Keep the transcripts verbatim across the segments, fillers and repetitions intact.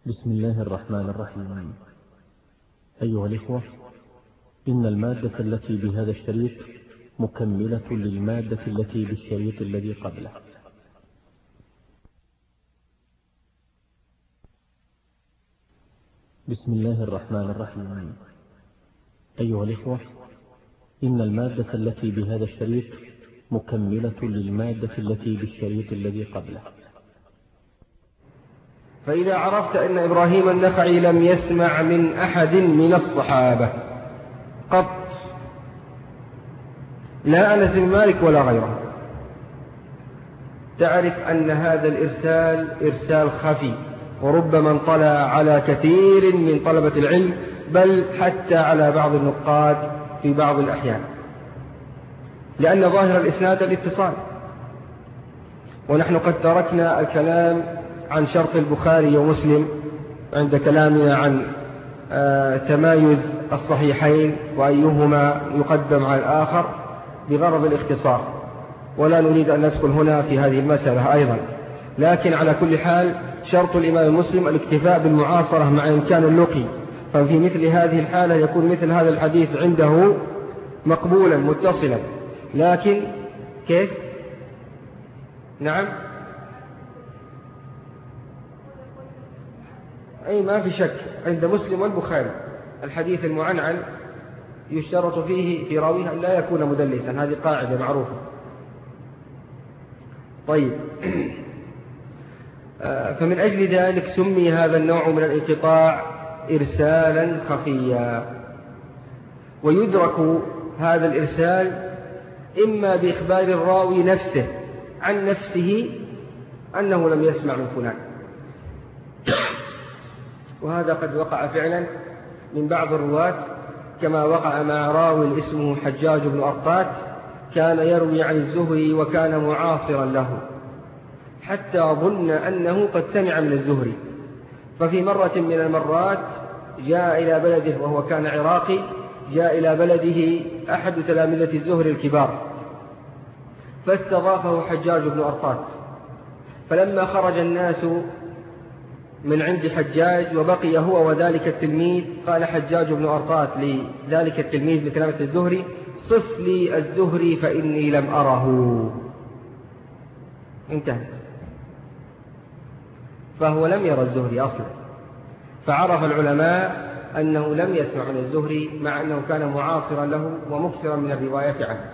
بسم الله الرحمن الرحيم. أيها الإخوة، إن المادة التي بهذا الشريط مكملة للمادة التي بالشريط الذي قبله. بسم الله الرحمن الرحيم. أيها الإخوة، إن المادة التي بهذا الشريط مكملة للمادة التي بالشريط الذي قبله. فإذا عرفت أن إبراهيم النخعي لم يسمع من أحد من الصحابة قط، لا أنس بن مالك ولا غيره، تعرف أن هذا الإرسال إرسال خفي، وربما انطلع على كثير من طلبة العلم، بل حتى على بعض النقاد في بعض الأحيان، لأن ظاهر الإسناد الاتصال. ونحن قد تركنا الكلام عن شرط البخاري ومسلم عند كلامنا عن آه تمايز الصحيحين وأيهما يقدم على الآخر بغرض الاختصار، ولا نريد أن ندخل هنا في هذه المسألة أيضا. لكن على كل حال شرط الإمام المسلم الاكتفاء بالمعاصرة مع إمكان اللقي، ففي مثل هذه الحالة يكون مثل هذا الحديث عنده مقبولا متصلا. لكن كيف؟ نعم، أي ما في شك عند مسلم والبخاري الحديث المعنعن يشترط فيه في راويه أن لا يكون مدلسا، هذه قاعدة معروفة. طيب، فمن أجل ذلك سمي هذا النوع من الانقطاع إرسالا خفيا. ويدرك هذا الإرسال إما بإخبار الراوي نفسه عن نفسه أنه لم يسمع من فلان، وهذا قد وقع فعلا من بعض الرواة، كما وقع مع راوي اسمه حجاج بن أرطات، كان يروي عن الزهري وكان معاصرا له، حتى ظن أنه قد سمع من الزهري. ففي مرة من المرات جاء إلى بلده، وهو كان عراقي، جاء إلى بلده أحد تلامذة الزهري الكبار، فاستضافه حجاج بن أرطات. فلما خرج الناس من عند حجاج وبقي هو وذلك التلميذ، قال حجاج بن أرطات لذلك التلميذ بكلمة الزهري: صف لي الزهري فإني لم أره. انتهى. فهو لم يرى الزهري أصلا، فعرف العلماء أنه لم يسمع من الزهري، مع أنه كان معاصرا له ومكثرا من الرواية عنه.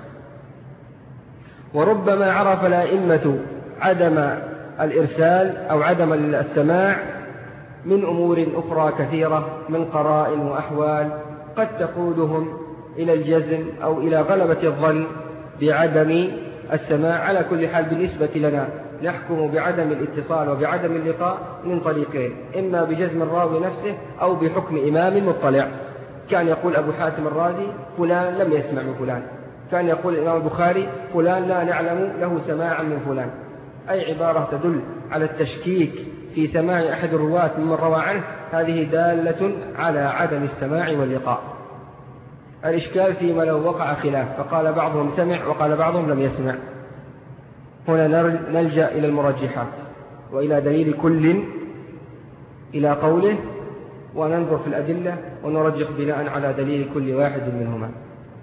وربما عرف الأئمة عدم الإرسال أو عدم السماع من أمور أخرى كثيرة، من قرائن وأحوال قد تقودهم إلى الجزم أو إلى غلبة الظن بعدم السماع. على كل حال بالنسبة لنا نحكم بعدم الاتصال وبعدم اللقاء من طريقين: إما بجزم الراوي نفسه أو بحكم إمام مطلع. كان يقول أبو حاتم الرازي: فلان لم يسمع من فلان. كان يقول الإمام البخاري: فلان لا نعلم له سماعا من فلان. أي عبارة تدل على التشكيك في سماع أحد الرواة ممن روى عنه، هذه دالة على عدم السماع واللقاء. الإشكال فيما لو وقع خلاف، فقال بعضهم سمع وقال بعضهم لم يسمع. هنا نلجأ إلى المرجحات وإلى دليل كل إلى قوله، وننظر في الأدلة ونرجح بناء على دليل كل واحد منهما.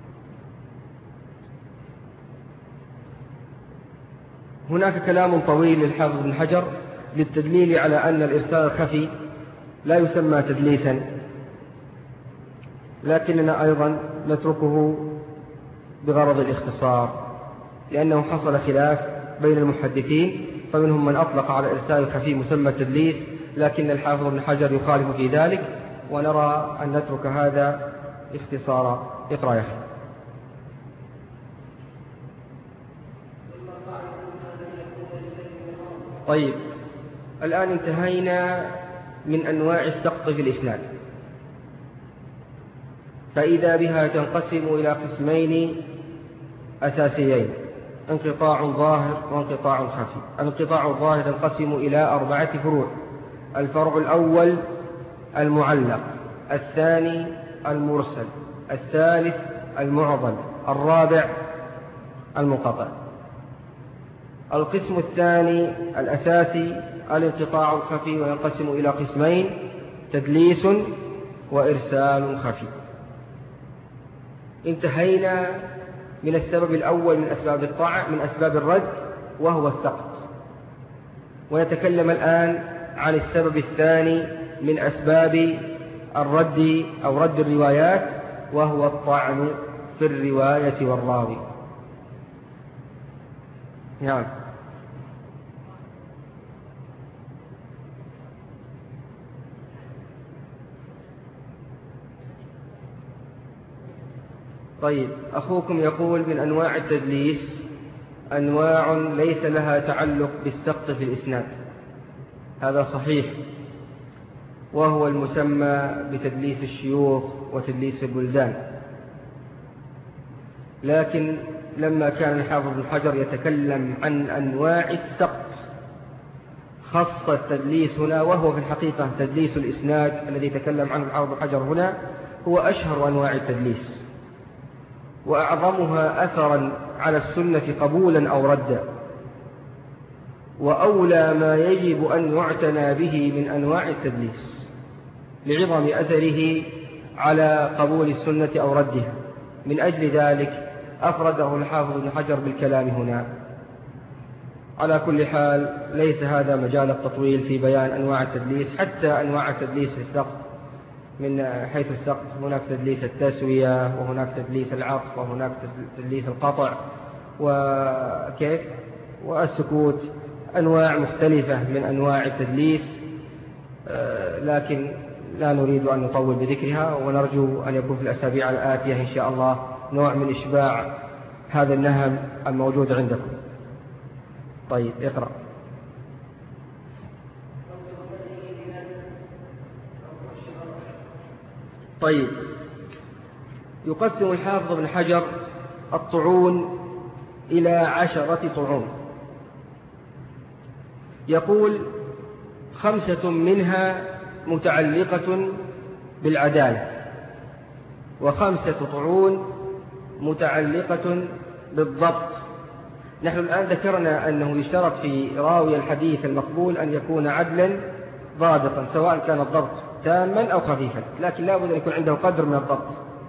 هناك كلام طويل للحافظ بن حجر للتدليل على أن الإرسال الخفي لا يسمى تدليسا، لكننا أيضا نتركه بغرض الاختصار، لأنه حصل خلاف بين المحدثين، فمنهم من أطلق على الإرسال الخفي مسمى تدليس، لكن الحافظ بن حجر يخالف في ذلك، ونرى أن نترك هذا اختصارا. اقرأ يا أخي. طيب، الآن انتهينا من أنواع السقط في الإسناد، فإذا بها تنقسم إلى قسمين أساسيين: انقطاع ظاهر وانقطاع خفي. الانقطاع الظاهر ينقسم إلى أربعة فروع: الفرع الأول المعلق، الثاني المرسل، الثالث المعضل، الرابع المنقطع. القسم الثاني الأساسي الانقطاع الخفي، وينقسم إلى قسمين: تدليس وإرسال خفي. انتهينا من السبب الأول من أسباب الطعن، من أسباب الرد، وهو السقط. ونتكلم الآن عن السبب الثاني من أسباب الرد أو رد الروايات، وهو الطعن في الرواية والراوي. نعم. طيب، أخوكم يقول: من أنواع التدليس أنواع ليس لها تعلق بالسقط في الإسناد. هذا صحيح، وهو المسمى بتدليس الشيوخ وتدليس البلدان. لكن لما كان الحافظ ابن حجر يتكلم عن أنواع السقط خص التدليس هنا، وهو في الحقيقة تدليس الإسناد الذي تكلم عنه الحافظ ابن حجر هنا هو أشهر أنواع التدليس، وأعظمها أثرا على السنة قبولا أو ردا، وأولى ما يجب أن يعتنى به من أنواع التدليس لعظم أثره على قبول السنة أو ردها. من أجل ذلك أفرده الحافظ ابن حجر بالكلام هنا. على كل حال ليس هذا مجال التطويل في بيان أنواع التدليس، حتى أنواع التدليس في السقط من حيث السقط: هناك تدليس التسوية، وهناك تدليس العطف، وهناك تدليس القطع، وكيف والسكوت. أنواع مختلفة من أنواع التدليس، لكن لا نريد أن نطول بذكرها، ونرجو أن يكون في الأسابيع الآتية إن شاء الله نوع من إشباع هذا النهم الموجود عندكم. طيب، اقرأ. طيب، يقسم الحافظ ابن حجر الطعون إلى عشرة طعون. يقول: خمسة منها متعلقة بالعدالة، وخمسة طعون متعلقة بالضبط. نحن الآن ذكرنا أنه يشترط في راوي الحديث المقبول أن يكون عدلا ضابطا، سواء كان الضبط تاما أو خفيفا، لكن لا بد أن يكون عنده قدر من الضبط.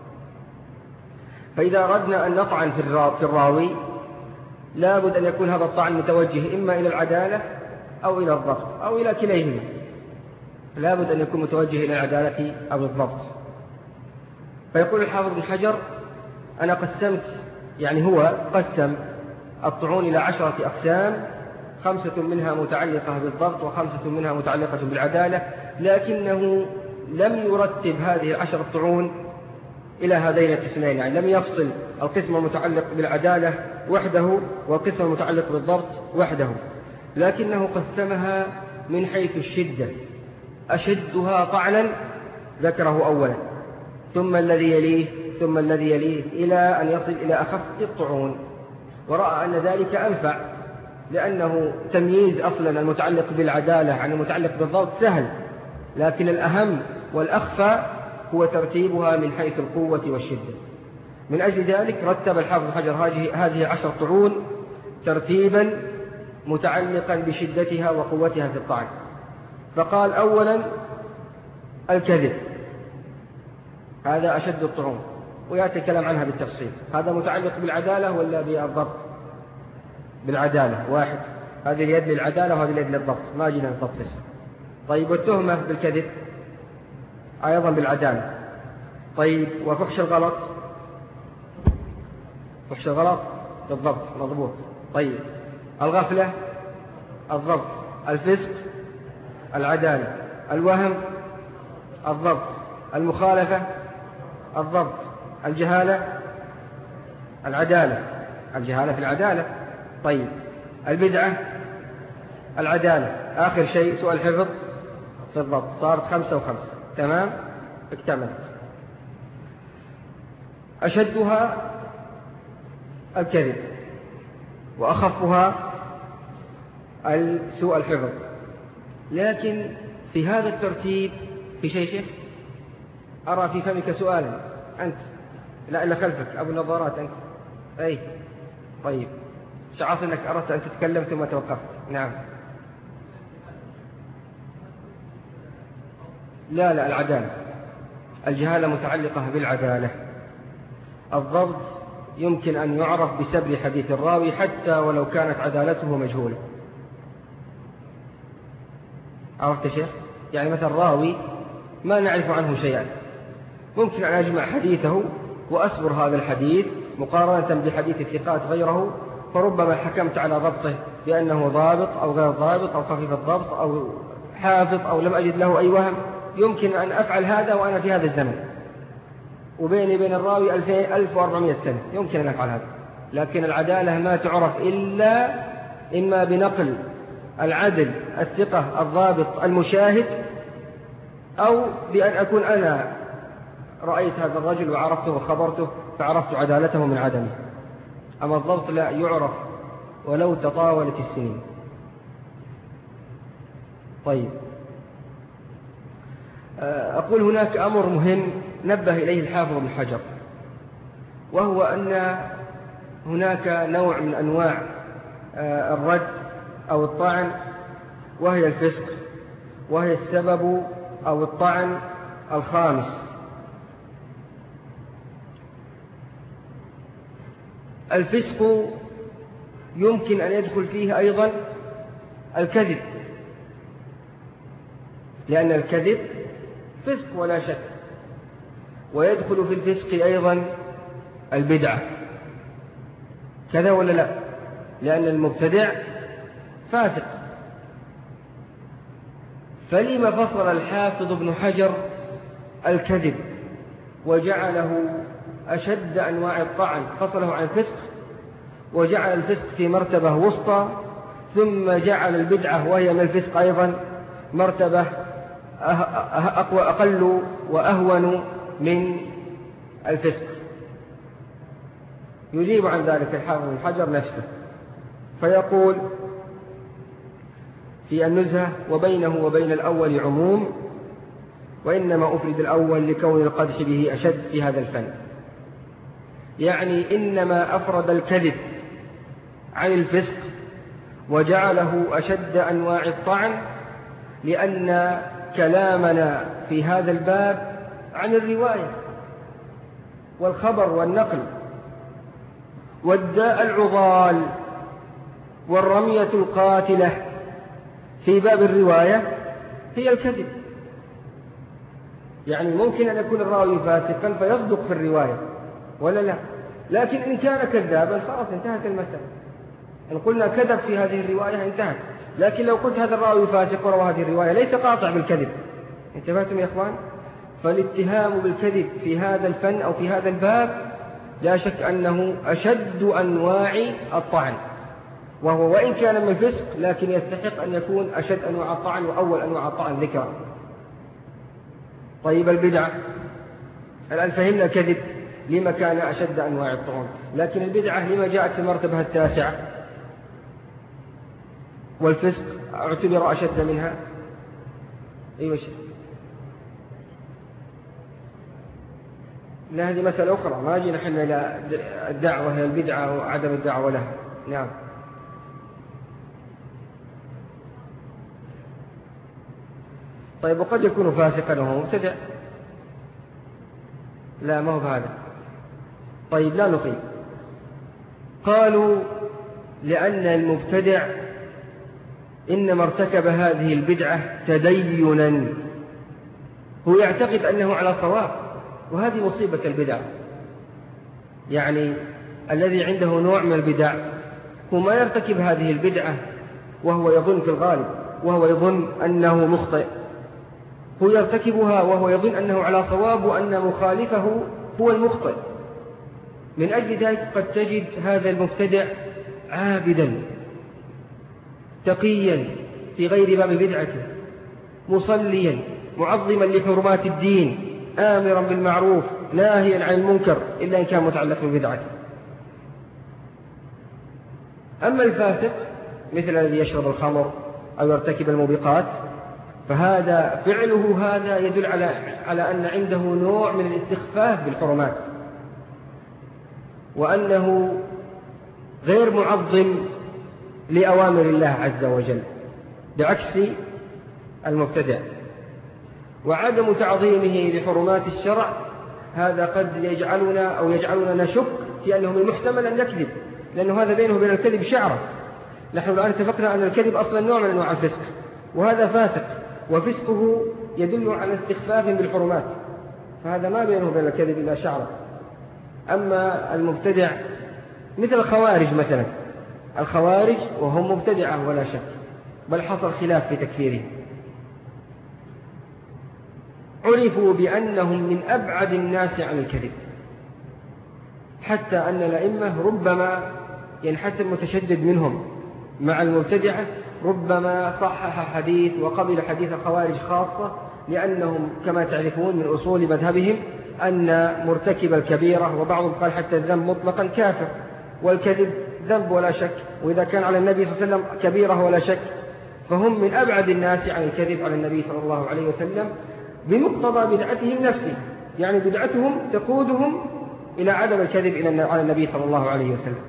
فإذا أردنا أن نطعن في الراوي لا بد أن يكون هذا الطعن متوجه إما إلى العدالة أو إلى الضبط أو إلى كليهما. لا بد أن يكون متوجه إلى العدالة أو الضبط. فيقول الحافظ ابن حجر: أنا قسمت، يعني هو قسم الطعون إلى عشرة أقسام، خمسة منها متعلقة بالضبط وخمسة منها متعلقة بالعدالة، لكنه لم يرتب هذه العشرة طعون إلى هذين القسمين، يعني لم يفصل القسم المتعلق بالعدالة وحده والقسم المتعلق بالضبط وحده، لكنه قسمها من حيث الشدة. أشدها طعنا ذكره أولا، ثم الذي يليه، ثم الذي يليه، إلى أن يصل إلى أخف الطعون. ورأى أن ذلك أنفع، لأنه تمييز أصلا المتعلق بالعدالة عن المتعلق بالضبط سهل، لكن الأهم والأخفى هو ترتيبها من حيث القوة والشدة. من أجل ذلك رتب الحافظ ابن حجر هذه عشر طعون ترتيبا متعلقا بشدتها وقوتها في الطعن. فقال: أولا الكذب، هذا أشد الطعون، ويأتي الكلام عنها بالتفصيل. هذا متعلق بالعدالة ولا بالضبط؟ بالعدالة، واحد. هذه اليد للعدالة وهذه اليد للضبط، ما جينا الضبط لسه. طيب، والتهمة بالكذب أيضا بالعدالة. طيب، وفحش الغلط؟ فحش الغلط بالضبط، مضبوط. طيب، الغفلة الضبط، الفسق العدالة، الوهم الضبط، المخالفة الضبط، الجهالة العدالة، الجهالة في العدالة. طيب، البدعة العدالة، آخر شيء سوء الحفظ في الضبط. صارت خمسة وخمسة، تمام، اكتملت. أشدها الكذب، وأخفها سوء الحفظ. لكن في هذا الترتيب في شيء شيخ أرى في فمك سؤالا أنت، لا إلا خلفك أبو النظارات أنت. أي طيب، شعرت أنك أردت أن تتكلم ثم توقفت. نعم. لا لا العدالة، الجهالة متعلقة بالعدالة. الضبط يمكن أن يعرف بسبب حديث الراوي حتى ولو كانت عدالته مجهولة. عرفت يا شيخ؟ يعني مثلا راوي ما نعرف عنه شيئا، ممكن أن أجمع حديثه وأصبر هذا الحديث مقارنة بحديث الثقات غيره، فربما حكمت على ضبطه بأنه ضابط أو غير ضابط أو خفيف الضبط أو حافظ أو لم أجد له أي وهم. يمكن أن أفعل هذا وأنا في هذا الزمن، وبيني بين الراوي ألف وأربعمائة سنة، يمكن أن أفعل هذا. لكن العدالة ما تعرف إلا إما بنقل العدل الثقة الضابط المشاهد، أو بأن أكون أنا رأيت هذا الرجل وعرفته وخبرته فعرفت عدالته من عدمه. أما الضبط لا يعرف ولو تطاولت السنين. طيب، أقول هناك أمر مهم نبه إليه الحافظ ابن حجر، وهو أن هناك نوع من أنواع الرد أو الطعن، وهي الفسق، وهي السبب أو الطعن الخامس. الفسق يمكن أن يدخل فيه أيضا الكذب، لأن الكذب فسق ولا شك، ويدخل في الفسق أيضا البدعة، كذا ولا لا؟ لأن المبتدع فاسق. فلما فصل الحافظ ابن حجر الكذب وجعله أشد أنواع الطعن، فصله عن الفسق وجعل الفسق في مرتبة وسطى، ثم جعل البدعة وهي من الفسق أيضا مرتبة أقوى أقل وأهون من الفسق. يجيب عن ذلك الحافظ ابن حجر نفسه فيقول في النزهة: وبينه وبين الأول عموم، وإنما أفرد الأول لكون القدح به أشد في هذا الفن. يعني إنما أفرد الكذب عن الفسق وجعله أشد أنواع الطعن، لأن كلامنا في هذا الباب عن الرواية والخبر والنقل، والداء العضال والرمية القاتلة في باب الرواية هي الكذب. يعني ممكن أن يكون الراوي فاسقا فيصدق في الرواية ولا لا، لكن إن كان كذابا خلاص انتهت المسألة. إن قلنا كذب في هذه الرواية انتهت. لكن لو قلت هذا الراوي فاسق وروى هذه الرواية ليس قاطع بالكذب. انتبهتم يا إخوان؟ فالاتهام بالكذب في هذا الفن أو في هذا الباب لا شك أنه أشد أنواع الطعن، وهو وإن كان من الفسق لكن يستحق أن يكون أشد أنواع الطعن وأول أنواع الطعن ذكرا. طيب، البدعة الآن فهمنا كذب لما كان أشد أنواع الطعن، لكن البدعة لما جاءت في المرتبة التاسعة، والفسق اعتبر أشد منها. أيوة شيء، لا هذه مسألة أخرى، ما جينا نحن إلى الدعوة هي البدعة وعدم الدعوة لها. نعم. طيب، وقد يكون فاسقا وهو مبتدع. لا، ما هو هذا. طيب، لا نقيم. قالوا لأن المبتدع إنما ارتكب هذه البدعة تدينا، هو يعتقد أنه على صواب، وهذه مصيبة البدع. يعني الذي عنده نوع من البدع هو ما يرتكب هذه البدعة وهو يظن في الغالب وهو يظن أنه مخطئ، هو يرتكبها وهو يظن أنه على صواب وأن مخالفه هو المخطئ. من أجل ذلك قد تجد هذا المبتدع عابدا تقيا في غير باب بدعته، مصليا معظما لحرمات الدين، آمرا بالمعروف ناهيا عن المنكر إلا إن كان متعلق ببدعته. أما الفاسق مثل الذي يشرب الخمر أو يرتكب الموبقات، فهذا فعله هذا يدل على على أن عنده نوع من الاستخفاف بالحرمات، وأنه غير معظم لأوامر الله عز وجل، بعكس المبتدع. وعدم تعظيمه لحرمات الشرع هذا قد يجعلنا أو يجعلنا نشك في أنه من المحتمل أن يكذب، لأنه هذا بينه وبين الكذب شعرة. نحن الآن اتفقنا أن الكذب أصلا نوع من أنواع الفسق، وهذا فاسق، وفسقه يدل على استخفاف بالحرمات، فهذا ما بينه وبين الكذب إلا شعرة. أما المبتدع مثل الخوارج مثلا، الخوارج وهم مبتدعة ولا شك، بل حصل خلاف في تكفيرهم، عرفوا بأنهم من أبعد الناس عن الكذب، حتى أن الأئمة ربما ينحت المتشدد منهم مع المبتدعة ربما صحح حديث وقبل حديث الخوارج خاصة، لأنهم كما تعرفون من أصول مذهبهم أن مرتكب الكبيرة، وبعضهم قال حتى الذنب مطلقا كافر، والكذب ذنب ولا شك، وإذا كان على النبي صلى الله عليه وسلم كبيرة ولا شك، فهم من أبعد الناس عن الكذب على النبي صلى الله عليه وسلم بمقتضى بدعتهم نفسه، يعني بدعتهم تقودهم إلى عدم الكذب على النبي صلى الله عليه وسلم.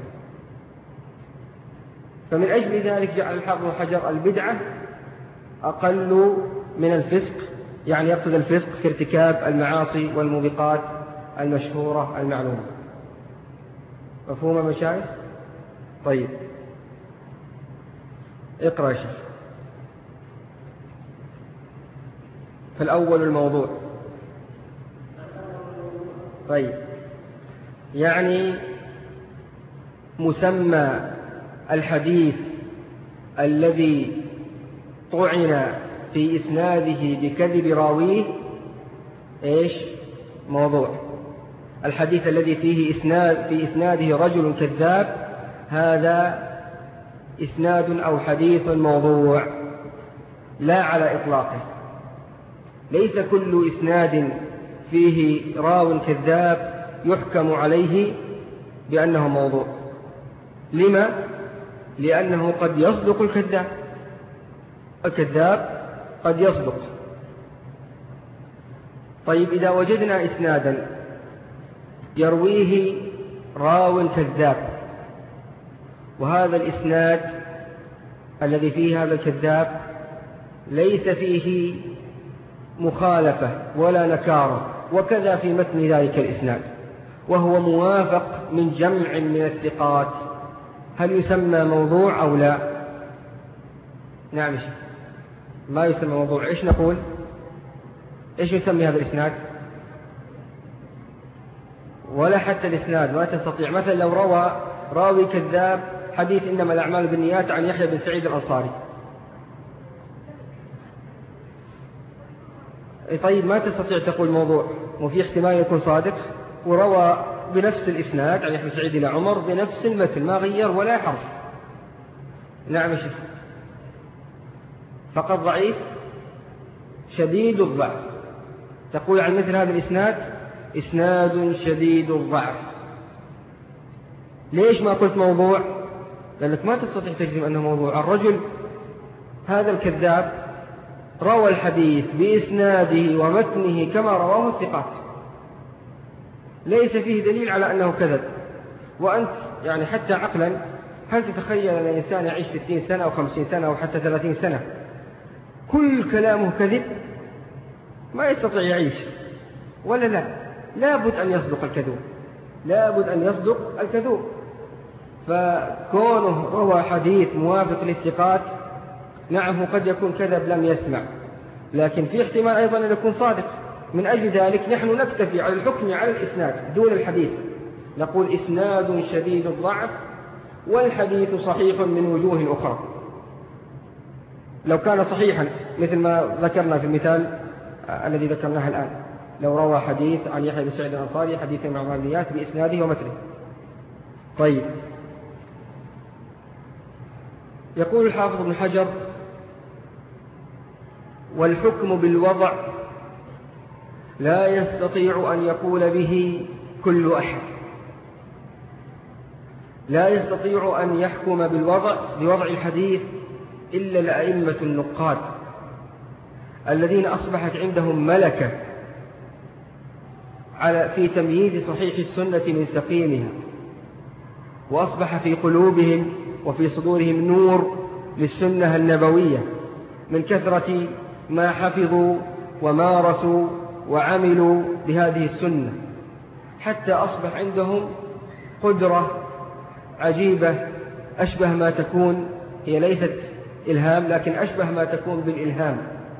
فمن أجل ذلك جعل الحافظ ابن حجر البدعة أقل من الفسق، يعني يقصد الفسق في ارتكاب المعاصي والموبقات المشهورة المعلومة. مفهوم مشايخ؟ طيب اقرأ شيخ. فالأول الموضوع. طيب يعني مسمى الحديث الذي طعن في إسناده بكذب راويه إيش؟ موضوع. الحديث الذي فيه إسناد في إسناده رجل كذاب هذا إسناد أو حديث موضوع لا على إطلاقه. ليس كل إسناد فيه راو كذاب يحكم عليه بأنه موضوع. لما؟ لأنه قد يصدق الكذاب، الكذاب قد يصدق. طيب إذا وجدنا إسنادا يرويه راو كذاب، وهذا الإسناد الذي فيه هذا الكذاب ليس فيه مخالفة ولا نكارة، وكذا في متن ذلك الإسناد، وهو موافق من جمع من الثقات، هل يسمى موضوع أو لا؟ نعم شيء. ما يسمى موضوع. إيش نقول؟ إيش يسمي هذا الإسناد؟ ولا حتى الإسناد ما تستطيع. مثلا لو روى راوي كذاب حديث إنما الأعمال بالنيات عن يحيى بن سعيد الأنصاري، طيب ما تستطيع تقول موضوع، وفي احتمال يكون صادق، وروى بنفس الإسناد عن يحيى بن سعيد إلى عمر بنفس المثل ما غير ولا حرف. نعم شيخ. فقط ضعيف شديد الضعف. تقول عن مثل هذا الإسناد إسناد شديد الضعف. ليش ما قلت موضوع؟ لأنك ما تستطيع تجزم أنه موضوع. الرجل هذا الكذاب روى الحديث بإسناده ومتنه كما رواه الثقات، ليس فيه دليل على أنه كذب. وأنت يعني حتى عقلا هل تتخيل أن الإنسان يعيش ستين سنة أو خمسين سنة أو حتى ثلاثين سنة كل كلامه كذب؟ ما يستطيع يعيش، ولا لا؟ لابد أن يصدق الكذوب، لابد أن يصدق الكذوب. فكونه روى حديث موافق للثقات نعم قد يكون كذب لم يسمع، لكن في احتمال أيضا أن يكون صادق. من أجل ذلك نحن نكتفي على الحكم على الإسناد دون الحديث، نقول إسناد شديد الضعف والحديث صحيح من وجوه أخرى. لو كان صحيحا مثل ما ذكرنا في المثال الذي ذكرناه الآن، لو روى حديث عن يحيى بن سعيد الأنصاري حديث مع النيات بإسناده ومتنه. طيب يقول الحافظ ابن حجر: والحكم بالوضع لا يستطيع أن يقول به كل أحد، لا يستطيع أن يحكم بالوضع بوضع الحديث إلا الأئمة النقاد الذين أصبحت عندهم ملكة على في تمييز صحيح السنة من سقيمها، وأصبح في قلوبهم وفي صدورهم نور للسنة النبوية من كثرة ما حفظوا ومارسوا وعملوا بهذه السنة حتى أصبح عندهم قدرة عجيبة أشبه ما تكون، هي ليست إلهام لكن أشبه ما تكون بالإلهام.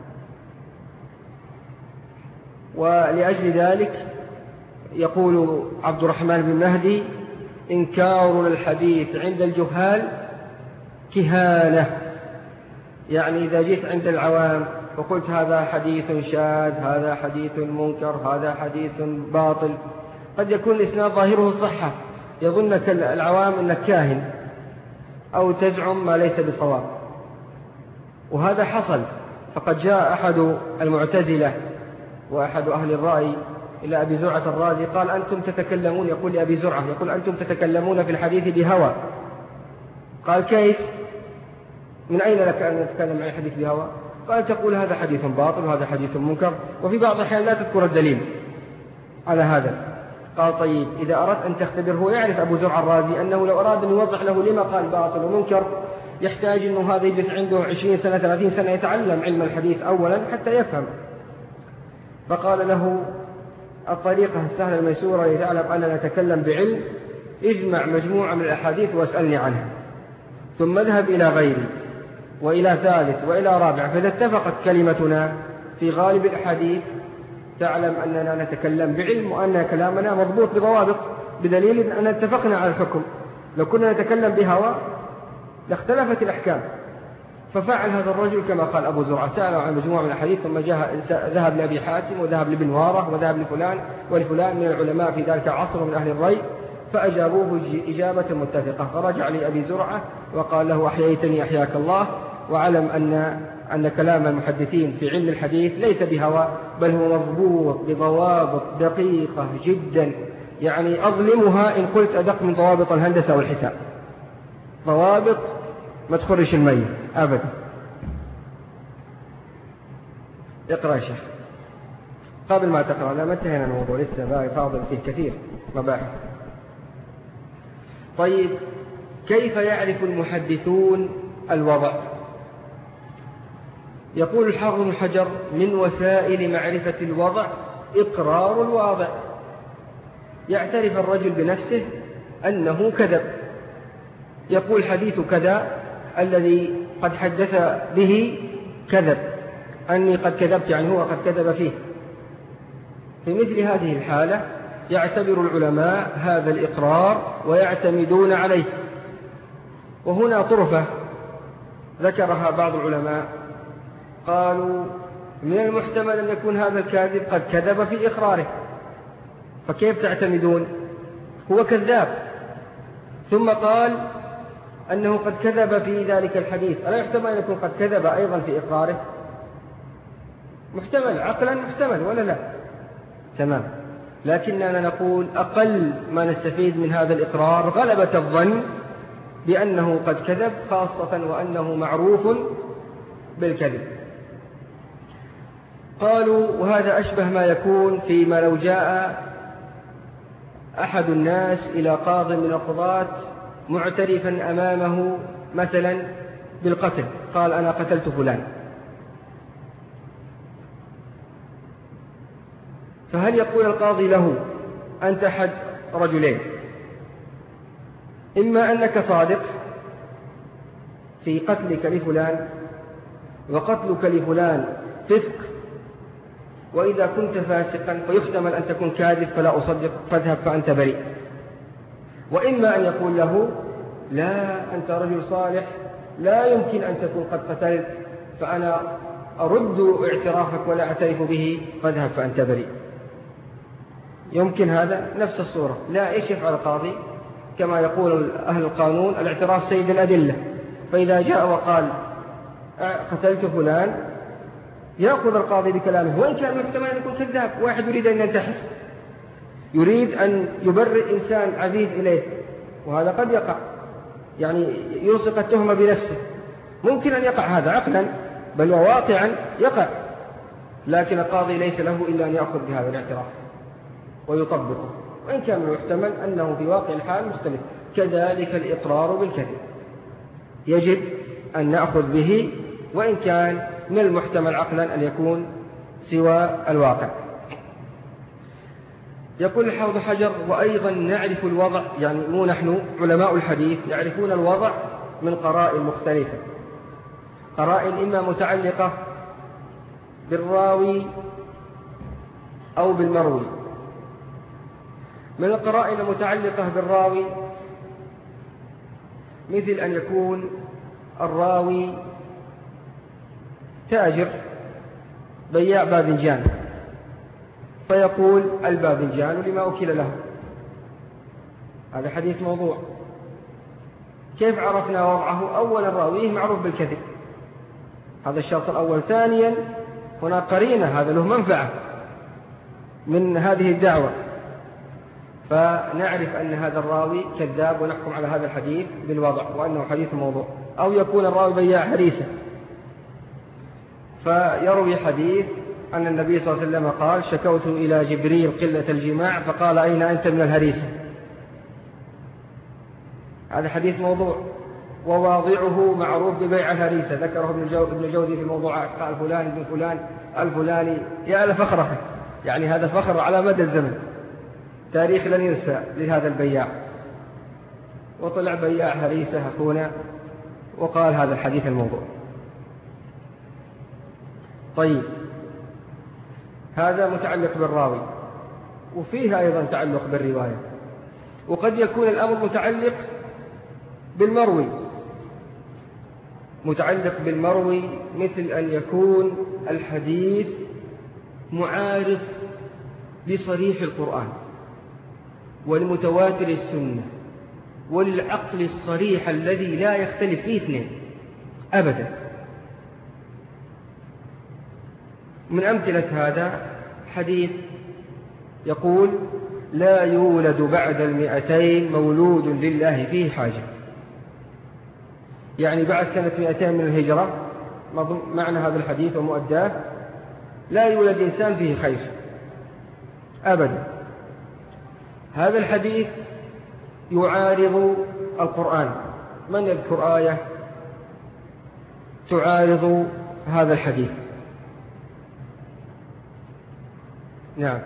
ولأجل ذلك يقول عبد الرحمن بن مهدي: إنكار الحديث عند الجهال كهانة. يعني إذا جيت عند العوام وقلت هذا حديث شاذ، هذا حديث منكر، هذا حديث باطل، قد يكون الإسناد ظاهره الصحة، يظنك العوام أنك كاهن أو تزعم ما ليس بصواب. وهذا حصل، فقد جاء أحد المعتزلة وأحد أهل الرأي إلى أبي زرعة الرازي قال: أنتم تتكلمون، يقول لأبي زرعة، يقول: أنتم تتكلمون في الحديث بهوى. قال: كيف؟ من أين لك أن نتكلم عن الحديث بهوى؟ قال: تقول هذا حديث باطل وهذا حديث منكر، وفي بعض الأحيان لا تذكر الدليل على هذا. قال: طيب، إذا أردت أن تختبر، هو يعرف أبو زرعة الرازي أنه لو أراد أن يوضح له لما قال باطل ومنكر يحتاج أنه هذا يجلس عنده عشرين سنة ثلاثين سنة يتعلم علم الحديث أولا حتى يفهم. فقال له: الطريقة السهلة الميسورة لتعلم أننا نتكلم بعلم، اجمع مجموعة من الأحاديث واسألني عنها، ثم اذهب إلى غيري وإلى ثالث وإلى رابع، فإذا اتفقت كلمتنا في غالب الأحاديث تعلم أننا نتكلم بعلم وأن كلامنا مضبوط بضوابط، بدليل أننا اتفقنا على الحكم. لو كنا نتكلم بهوى لاختلفت الأحكام. ففعل هذا الرجل كما قال أبو زرعة، سأله عن مجموعة من الحديث، ثم ذهب لأبي حاتم وذهب لابن واره وذهب لفلان ولفلان من العلماء في ذلك العصر من أهل الري، فأجابوه إجابة متفقة. فرجع لأبي زرعة وقال له: أحييتني أحياك الله، وعلم أن أن كلام المحدثين في علم الحديث ليس بهوى، بل هو مضبوط بضوابط دقيقة جدا، يعني أظلمها إن قلت أدق من ضوابط الهندسة والحساب، ضوابط ما تخرج المية أبدا. اقرأ يا شيخ قبل ما تقرأ، لا ما انتهينا الموضوع لسه باقي فاضل فيه كثير مباحث. طيب، كيف يعرف المحدثون الوضع؟ يقول الحافظ بن حجر: من وسائل معرفة الوضع إقرار الواضع. يعترف الرجل بنفسه أنه كذب، يقول حديث كذا الذي قد حدث به كذب، أني قد كذبت، يعني هو قد كذب فيه. في مثل هذه الحالة يعتبر العلماء هذا الإقرار ويعتمدون عليه. وهنا طرفة ذكرها بعض العلماء، قالوا: من المحتمل أن يكون هذا الكاذب قد كذب في إقراره، فكيف تعتمدون؟ هو كذاب، ثم قال أنه قد كذب في ذلك الحديث، ألا يحتمل أن يكون قد كذب أيضا في إقراره؟ محتمل، عقلا محتمل ولا لا؟ تمام. لكننا نقول أقل ما نستفيد من هذا الإقرار غلبة الظن بأنه قد كذب، خاصة وأنه معروف بالكذب. قالوا: وهذا أشبه ما يكون فيما لو جاء أحد الناس إلى قاض من القضاة معترفا أمامه مثلا بالقتل، قال: أنا قتلت فلان، فهل يقول القاضي له: أنت أحد رجلين، إما أنك صادق في قتلك لفلان وقتلك لفلان فسق، وإذا كنت فاسقا فيحتمل أن تكون كاذب فلا أصدق، فاذهب فأنت بريء، وإما أن يقول له: لا، أنت رجل صالح، لا يمكن أن تكون قد قتلت، فأنا أرد اعترافك ولا أعترف به، فاذهب فأنت بريء. يمكن هذا نفس الصورة. لا، إيش يفعل القاضي؟ كما يقول أهل القانون: الاعتراف سيد الأدلة. فإذا جاء وقال قتلت فلان يأخذ القاضي بكلامه، وإن كان محتمل أن يكون كذاب. واحد يريد أن ينتحر، يريد أن يبرئ إنسان عزيز إليه، وهذا قد يقع، يعني يلصق التهمة بنفسه، ممكن أن يقع هذا عقلا، بل وواقعا يقع، لكن القاضي ليس له إلا أن يأخذ بهذا الاعتراف ويطبقه، وإن كان يحتمل أنه في واقع الحال مختلف. كذلك الإقرار بالكذب يجب أن نأخذ به، وإن كان من المحتمل عقلا أن يكون سوى الواقع. يقول الحافظ حجر: وأيضا نعرف الوضع، يعني مو نحن، علماء الحديث يعرفون الوضع من قرائن مختلفة، قرائن إما متعلقة بالراوي أو بالمروي. من القرائن المتعلقة بالراوي مثل أن يكون الراوي تاجر بياع باذنجان، فيقول الباذنجان لما أكل له، هذا حديث موضوع. كيف عرفنا وضعه؟ أولا راويه معروف بالكذب، هذا الشرط الأول. ثانيا هنا قرينة، هذا له منفعة من هذه الدعوة، فنعرف أن هذا الراوي كذاب ونحكم على هذا الحديث بالوضع وأنه حديث موضوع. أو يكون الراوي بياع هريسة، فيروي حديث أن النبي صلى الله عليه وسلم قال: شكوت إلى جبريل قلة الجماع فقال أين أنت من الهريسة. هذا حديث موضوع، وواضعه معروف ببيع الهريسة، ذكره ابن الجوزي في الموضوعات، قال فلان ابن فلان الفلاني، يا لفخره، يعني هذا فخر على مدى الزمن، تاريخ لن ينسى لهذا البياع. وطلع بياع هريسة هنا وقال هذا الحديث الموضوع. طيب، هذا متعلق بالراوي، وفيها أيضا تعلق بالرواية. وقد يكون الأمر متعلق بالمروي، متعلق بالمروي مثل أن يكون الحديث معارض لصريح القرآن والمتواتر السنة والعقل الصريح الذي لا يختلف فيه اثنين أبدا. من أمثلة هذا حديث يقول: لا يولد بعد المئتين مولود لله فيه حاجة، يعني بعد سنة مئتين من الهجرة، معنى هذا الحديث ومؤداه لا يولد إنسان فيه خير أبدا. هذا الحديث يعارض القرآن. من يذكر آية تعارض هذا الحديث؟ نعم،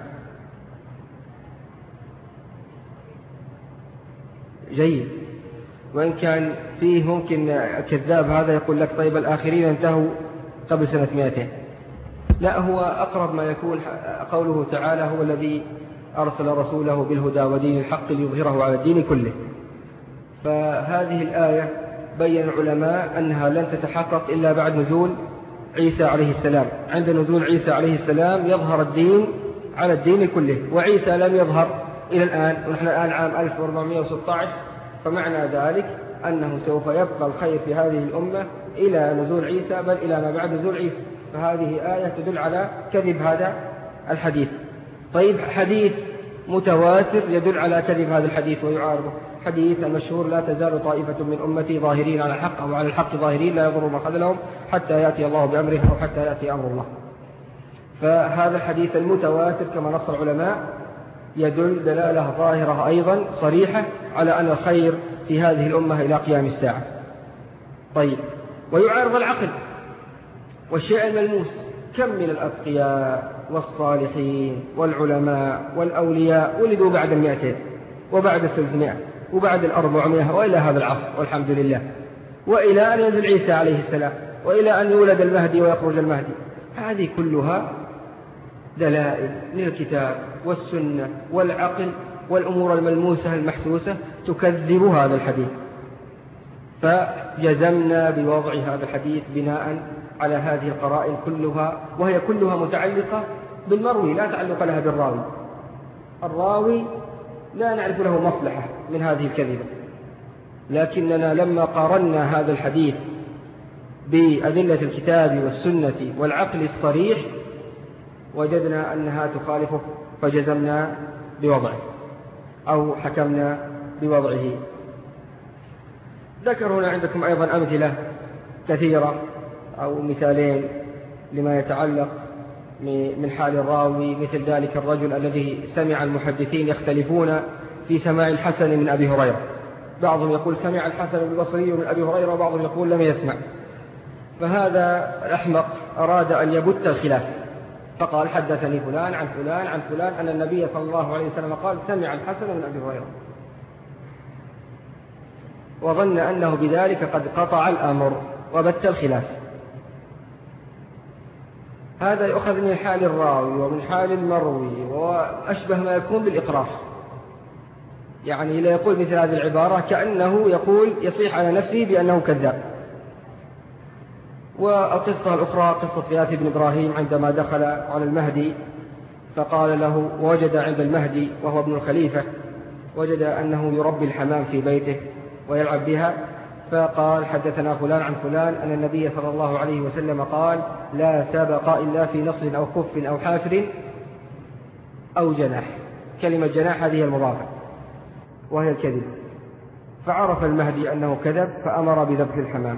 جيد. وإن كان فيه ممكن كذاب هذا يقول لك طيب الآخرين انتهوا قبل سنة مئتين. لا، هو أقرب ما يكون قوله تعالى: هو الذي أرسل رسوله بالهدى ودين الحق ليظهره على الدين كله. فهذه الآية بين العلماء أنها لن تتحقق إلا بعد نزول عيسى عليه السلام. عند نزول عيسى عليه السلام يظهر الدين على الدين كله، وعيسى لم يظهر إلى الآن، ونحن الآن عام ألف وأربعمائة وستة عشر، فمعنى ذلك أنه سوف يبقى الخير في هذه الأمة إلى نزول عيسى، بل إلى ما بعد نزول عيسى. فهذه آية تدل على كذب هذا الحديث. طيب، حديث متواتر يدل على كذب هذا الحديث ويعارضه، حديث المشهور: لا تزال طائفة من أمتي ظاهرين على الحق أو على الحق ظاهرين لا يضر من خذلهم حتى يأتي الله بأمره أو حتى يأتي أمر الله. فهذا الحديث المتواتر كما نص العلماء يدل دلالة ظاهرة أيضا صريحة على أن الخير في هذه الأمة إلى قيام الساعة. طيب، ويعارض العقل والشيء الملموس. كم من الأتقياء والصالحين والعلماء والأولياء ولدوا بعد المئتين وبعد الثلاثمائة وبعد الأربعمائة وإلى هذا العصر والحمد لله، وإلى أن ينزل عيسى عليه السلام، وإلى أن يولد المهدي ويخرج المهدي. هذه كلها دلائل من الكتاب والسنة والعقل والأمور الملموسة المحسوسة تكذب هذا الحديث. فجزمنا بوضع هذا الحديث بناء على هذه القرائن كلها، وهي كلها متعلقة بالمروي لا تعلق لها بالراوي. الراوي لا نعرف له مصلحة من هذه الكذبة، لكننا لما قارنا هذا الحديث بأدلة الكتاب والسنة والعقل الصريح وجدنا أنها تخالفه، فجزمنا بوضعه أو حكمنا بوضعه. ذكر هنا عندكم أيضا أمثلة كثيرة أو مثالين لما يتعلق من حال الراوي، مثل ذلك الرجل الذي سمع المحدثين يختلفون في سماع الحسن من أبي هريرة، بعضهم يقول سمع الحسن البصري من أبي هريرة وبعضهم يقول لم يسمع. فهذا الأحمق أراد أن يبت الخلاف فقال حدثني فلان عن فلان عن فلان أن النبي صلى الله عليه وسلم قال سمع الحسن من أبي هريرة، وظن أنه بذلك قد قطع الأمر وبت الخلاف. هذا يؤخذ من حال الراوي ومن حال المروي، وأشبه ما يكون بالإقرار. يعني لا يقول مثل هذه العبارة كأنه يقول يصيح على نفسه بأنه كذاب. والقصة الأخرى قصة غياث بن إبراهيم عندما دخل على المهدي فقال له، وجد عند المهدي وهو ابن الخليفة وجد أنه يربي الحمام في بيته ويلعب بها، فقال حدثنا فلان عن فلان أن النبي صلى الله عليه وسلم قال لا سبق إلا في نصر أو خف أو حافر أو جناح. كلمة جناح هذه المضافة وهي الكذب. فعرف المهدي أنه كذب فأمر بذبح الحمام.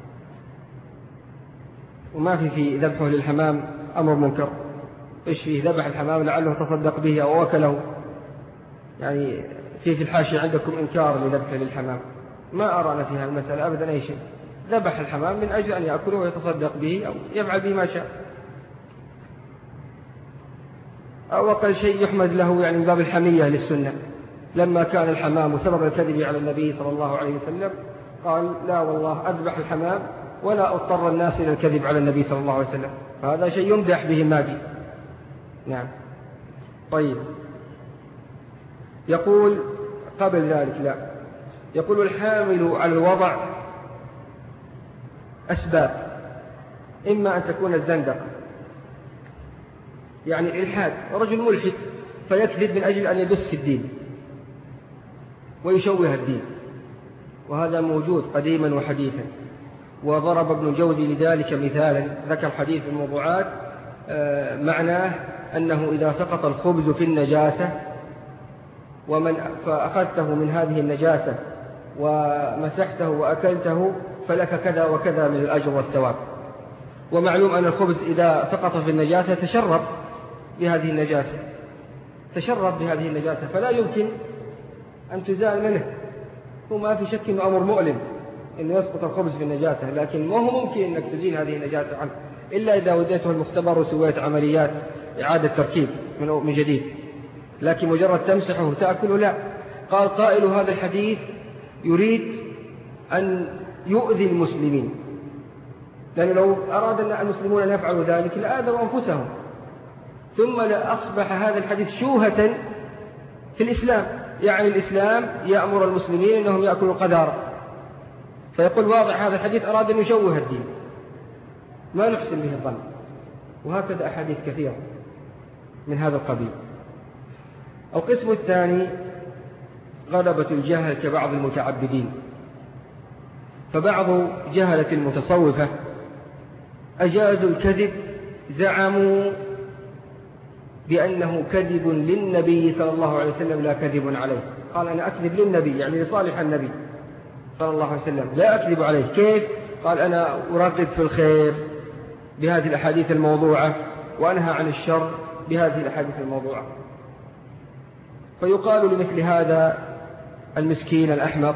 وما في في ذبحه للحمام أمر منكر، إيش فيه؟ ذبح الحمام لعله تصدق به أو أكله. يعني في في الحاشية عندكم إنكار لذبحه للحمام، ما أرانا في هذه المسألة أبدا أي شيء. ذبح الحمام من أجل أن يأكله ويتصدق به أو يفعل به ما شاء، أو أقل شيء يحمد له يعني من باب الحمية للسنة. لما كان الحمام سبب الكذب على النبي صلى الله عليه وسلم قال لا والله أذبح الحمام ولا أضطر الناس إلى الكذب على النبي صلى الله عليه وسلم. فهذا شيء يمدح به المادي. نعم. طيب، يقول قبل ذلك لا يقول الحامل على الوضع أسباب، إما أن تكون الزندقة يعني الإلحاد، رجل ملحد فيكذب من أجل أن يدس في الدين ويشوه الدين، وهذا موجود قديما وحديثا. وضرب ابن الجوزي لذلك مثالا، ذكر حديث الموضوعات معناه أنه إذا سقط الخبز في النجاسة ومن فأخذته من هذه النجاسة ومسحته وأكلته فلك كذا وكذا من الأجر والثواب. ومعلوم أن الخبز إذا سقط في النجاسة تشرب بهذه النجاسة تشرب بهذه النجاسة فلا يمكن أن تزال منه. وما في شك أنه أمر مؤلم أنه يسقط الخبز في النجاسة، لكن ما هو ممكن أنك تزيل هذه النجاسة عنه إلا إذا وديته المختبر وسويت عمليات إعادة تركيب من جديد، لكن مجرد تمسحه وتأكله لا. قال قائل هذا الحديث يريد أن يؤذي المسلمين، لأنه لو أراد المسلمون أن يفعلوا ذلك لآذوا أنفسهم، ثم لأصبح هذا الحديث شوهة في الإسلام. يعني الإسلام يأمر المسلمين أنهم يأكلوا القذارة، فيقول واضح هذا الحديث أراد أن يشوه الدين، ما نحسن به الظن. وهكذا أحاديث كثيرة من هذا القبيل. القسم الثاني غلبة الجهل كبعض المتعبدين. فبعض جهلة المتصوفة أجازوا الكذب، زعموا بأنه كذب للنبي صلى الله عليه وسلم لا كذب عليه. قال أنا أكذب للنبي يعني لصالح النبي صلى الله عليه وسلم لا أكذب عليه. كيف؟ قال أنا أرغب في الخير بهذه الأحاديث الموضوعة وأنهى عن الشر بهذه الأحاديث الموضوعة. فيقال لمثل هذا المسكين الأحمق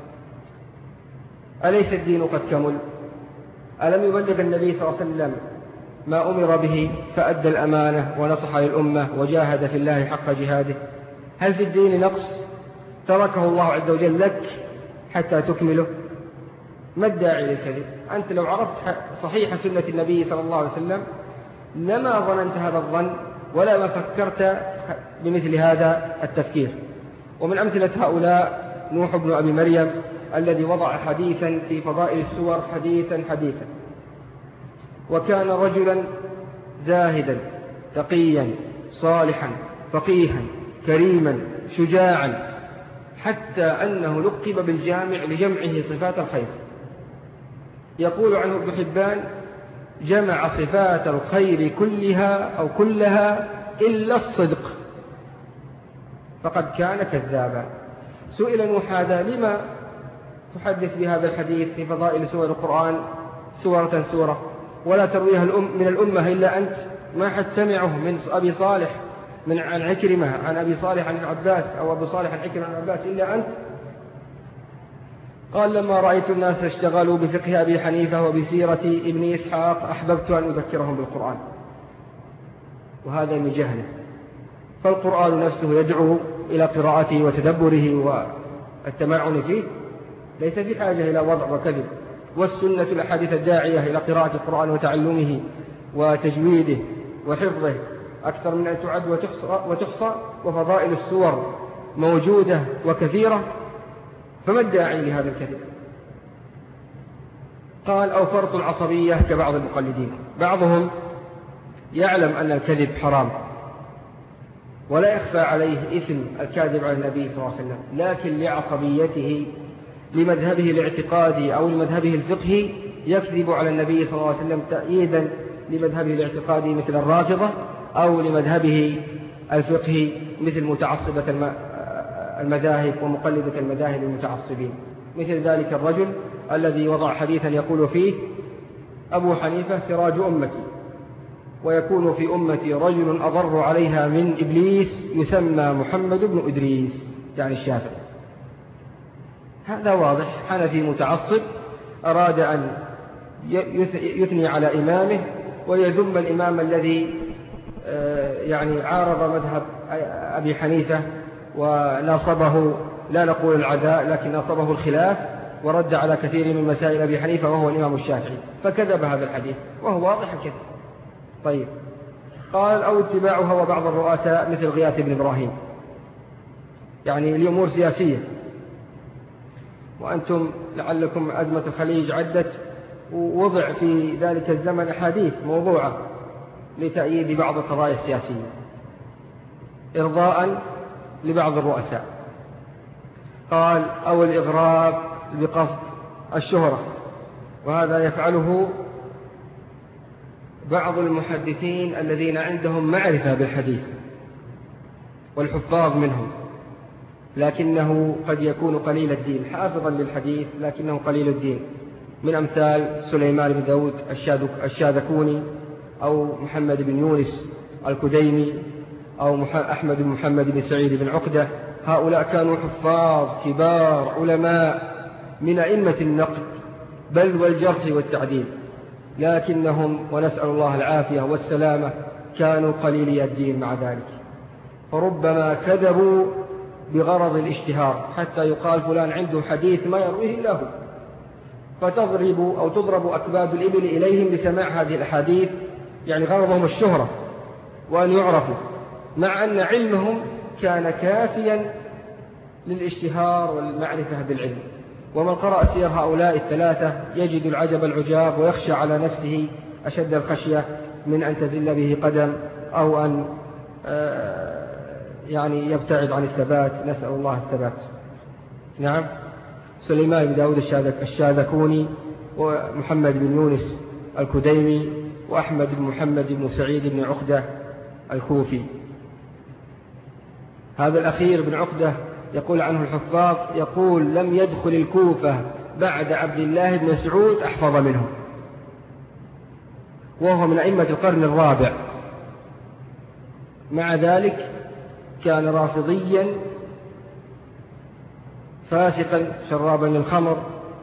أليس الدين قد كمل؟ ألم يبلغ النبي صلى الله عليه وسلم ما أمر به فأدى الأمانة ونصح للأمة وجاهد في الله حق جهاده؟ هل في الدين نقص تركه الله عز وجل لك حتى تكمله؟ ما الداعي للكذب؟ أنت لو عرفت صحيح سنة النبي صلى الله عليه وسلم لما ظننت هذا الظن ولا ما فكرت بمثل هذا التفكير. ومن أمثلة هؤلاء نوح بن أبي مريم الذي وضع حديثا في فضائل السور حديثا حديثا، وكان رجلا زاهدا تقيا صالحا فقيها كريما شجاعا، حتى أنه لقب بالجامع لجمعه صفات الخير. يقول عنه ابن حبان جمع صفات الخير كلها أو كلها إلا الصدق، فقد كان كذابا. سئل نوح هذا لما تحدث بهذا الحديث في فضائل سور القرآن سورة سورة ولا ترويها الأم من الأمة إلا أنت؟ ما حد سمعه من أبي صالح من عن عكرمة عن أبي صالح عن العباس أو أبي صالح عن عكرمة عن العباس إلا أنت؟ قال لما رأيت الناس اشتغلوا بفقه أبي حنيفة وبسيرة ابن إسحاق أحببت أن أذكرهم بالقرآن. وهذا من جهله. فالقرآن نفسه يدعو إلى قراءته وتدبره والتمعن فيه، ليس في حاجة إلى وضع وكذب. والسنة الأحاديث الداعية إلى قراءة القرآن وتعلمه وتجويده وحفظه أكثر من أن تعد وتحصى, وتحصى وفضائل السور موجودة وكثيرة، فما الداعي لهذا الكذب؟ قال: أو فرط العصبية كبعض المقلدين. بعضهم يعلم أن الكذب حرام ولا يخفى عليه إثم الكاذب على النبي صلى الله عليه وسلم، لكن لعصبيته لمذهبه الاعتقادي أو لمذهبه الفقهي يكذب على النبي صلى الله عليه وسلم تأييدا لمذهبه الاعتقادي مثل الرافضة، أو لمذهبه الفقهي مثل متعصبة المذاهب ومقلدة المذاهب المتعصبين. مثل ذلك الرجل الذي وضع حديثا يقول فيه أبو حنيفة سراج أمتي، ويكون في أمتي رجل أضر عليها من إبليس يسمى محمد بن إدريس، يعني الشافعي. هذا واضح، حنفي متعصب أراد أن يثني على إمامه ويذم الإمام الذي يعني عارض مذهب أبي حنيفة وناصبه، لا نقول العداء لكن ناصبه الخلاف، ورد على كثير من مسائل أبي حنيفة وهو الإمام الشافعي، فكذب هذا الحديث وهو واضح الكذب. طيب، قال: أو اتباع هوى بعض الرؤساء مثل غياث بن إبراهيم، يعني الأمور سياسية، وأنتم لعلكم أزمة الخليج عدت ووضع في ذلك الزمن أحاديث موضوعة لتأييد بعض القضايا السياسية إرضاء لبعض الرؤساء. قال: أو الإغراب بقصد الشهرة، وهذا يفعله بعض المحدثين الذين عندهم معرفة بالحديث والحفاظ منهم، لكنه قد يكون قليل الدين، حافظا للحديث لكنه قليل الدين، من أمثال سليمان بن داود الشاذكوني، أو محمد بن يونس الكديمي، أو أحمد بن محمد بن سعيد بن عقدة. هؤلاء كانوا حفاظ كبار علماء من أئمة النقد بل والجرح والتعديل، لكنهم ونسأل الله العافية والسلامة كانوا قليلي الدين مع ذلك، فربما كذبوا بغرض الاشتهار حتى يقال فلان عنده حديث ما يرويه إلا هو، فتضرب أو تضرب أكباد الإبل إليهم لسماع هذه الأحاديث، يعني غرضهم الشهرة وأن يعرفوا، مع أن علمهم كان كافيا للاشتهار والمعرفة بالعلم. ومن قرأ سير هؤلاء الثلاثة يجد العجب العجاب ويخشى على نفسه أشد الخشية من أن تزل به قدم أو أن يعني يبتعد عن الثبات، نسأل الله الثبات. نعم، سليمان بن داود الشاذكوني، ومحمد بن يونس الكديمي، وأحمد بن محمد بن سعيد بن عقدة الكوفي. هذا الأخير بن عقدة يقول عنه الحفاظ، يقول: لم يدخل الكوفة بعد عبد الله بن مسعود أحفظ منه، وهو من أئمة القرن الرابع. مع ذلك كان رافضيا فاسقا شرابا للخمر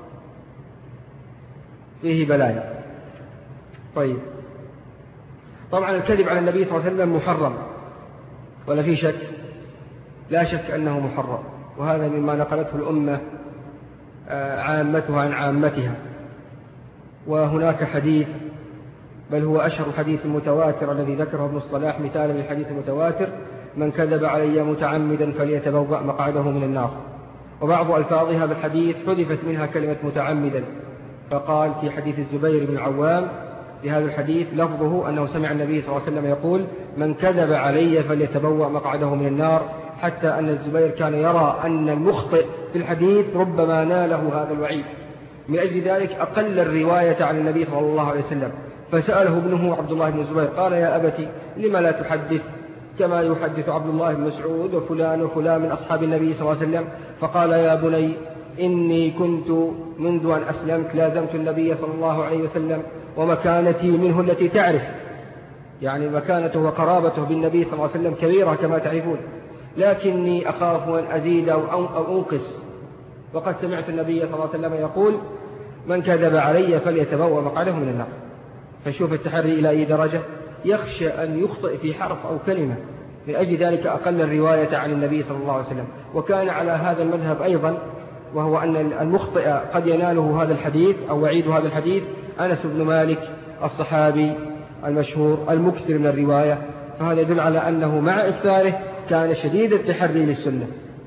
فيه بلايا. طيب، طبعا الكذب على النبي صلى الله عليه وسلم محرم ولا في شك؟ لا شك أنه محرم، وهذا مما نقلته الأمة عامتها عن عامتها. وهناك حديث، بل هو أشهر حديث متواتر الذي ذكره ابن الصلاح مثالا للحديث المتواتر: من كذب علي متعمدا فليتبوأ مقعده من النار. وبعض ألفاظ هذا الحديث حذفت منها كلمة متعمدا، فقال في حديث الزبير بن عوام لهذا الحديث لفظه أنه سمع النبي صلى الله عليه وسلم يقول: من كذب علي فليتبوأ مقعده من النار، حتى أن الزبير كان يرى أن المخطئ في الحديث ربما ناله هذا الوعيد، من أجل ذلك أقل الرواية عن النبي صلى الله عليه وسلم. فسأله ابنه عبد الله بن الزبير قال: يا أبتي لما لا تحدث كما يحدث عبد الله بن مسعود وفلان وفلان من أصحاب النبي صلى الله عليه وسلم؟ فقال: يا بني إني كنت منذ أن أسلمت لازمت النبي صلى الله عليه وسلم، ومكانتي منه التي تعرف، يعني مكانته وقرابته بالنبي صلى الله عليه وسلم كبيرة كما تعرفون، لكني أخاف أن أزيد أو أنقص. وقد سمعت النبي صلى الله عليه وسلم يقول: من كذب علي فليتبوأ مقعده من النار. فشوف التحري إلى أي درجة. يخشى أن يخطئ في حرف أو كلمة، من أجل ذلك أقل الرواية عن النبي صلى الله عليه وسلم. وكان على هذا المذهب أيضا، وهو أن المخطئ قد يناله هذا الحديث أو وعيد هذا الحديث، أنس بن مالك الصحابي المشهور المكثر من الرواية، فهذا يدل على أنه مع إكثاره كان شديد التحري للسنة.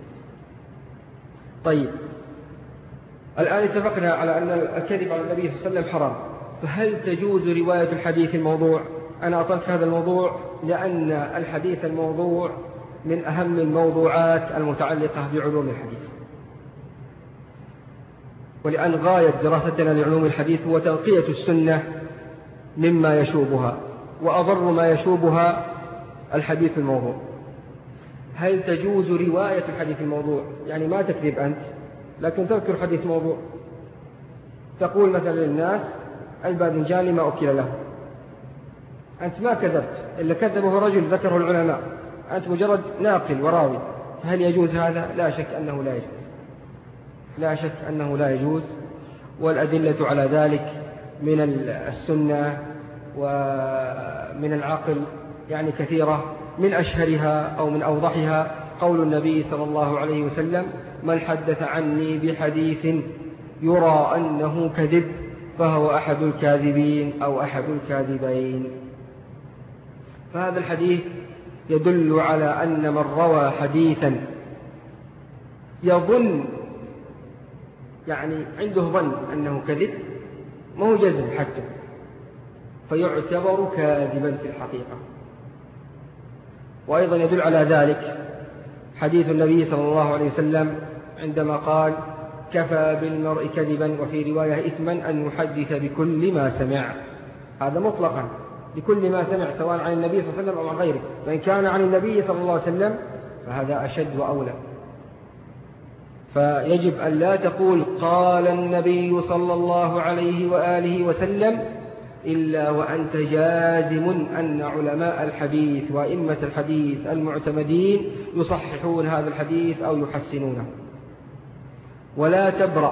طيب، الآن اتفقنا على أن الكذب على النبي صلى الله عليه وسلم حرام، فهل تجوز رواية الحديث الموضوع؟ أنا أطلت هذا الموضوع لأن الحديث الموضوع من أهم الموضوعات المتعلقة بعلوم الحديث، ولأن غاية دراستنا لعلوم الحديث هو تنقية السنة مما يشوبها، وأضر ما يشوبها الحديث الموضوع. هل تجوز رواية الحديث الموضوع؟ يعني ما تكذب أنت، لكن تذكر حديث موضوع، تقول مثلا للناس الباذنجان ما أكل له، أنت ما كذبت، إلا كذبه رجل ذكره العلماء، أنت مجرد ناقل وراوي، فهل يجوز هذا؟ لا شك أنه لا يجوز، لا شك أنه لا يجوز. والأدلة على ذلك من السنة ومن العقل يعني كثيرة، من أشهرها أو من أوضحها قول النبي صلى الله عليه وسلم: من حدث عني بحديث يرى أنه كذب فهو أحد الكاذبين أو أحد الكاذبين. فهذا الحديث يدل على أن من روى حديثا يظن، يعني عنده ظن أنه كذب، ما هو جزم حتى، فيعتبر كاذبا في الحقيقة. وأيضا يدل على ذلك حديث النبي صلى الله عليه وسلم عندما قال: كفى بالمرء كذبا وفي رواية إثما أن يحدث بكل ما سمع. هذا مطلقا بكل ما سمع، سواء عن النبي صلى الله عليه وسلم أو عن غيره، وإن كان عن النبي صلى الله عليه وسلم فهذا أشد وأولى. فيجب أن لا تقول قال النبي صلى الله عليه وآله وسلم إلا وأنت جازم أن علماء الحديث وأئمة الحديث المعتمدين يصححون هذا الحديث أو يحسنونه. ولا تبرأ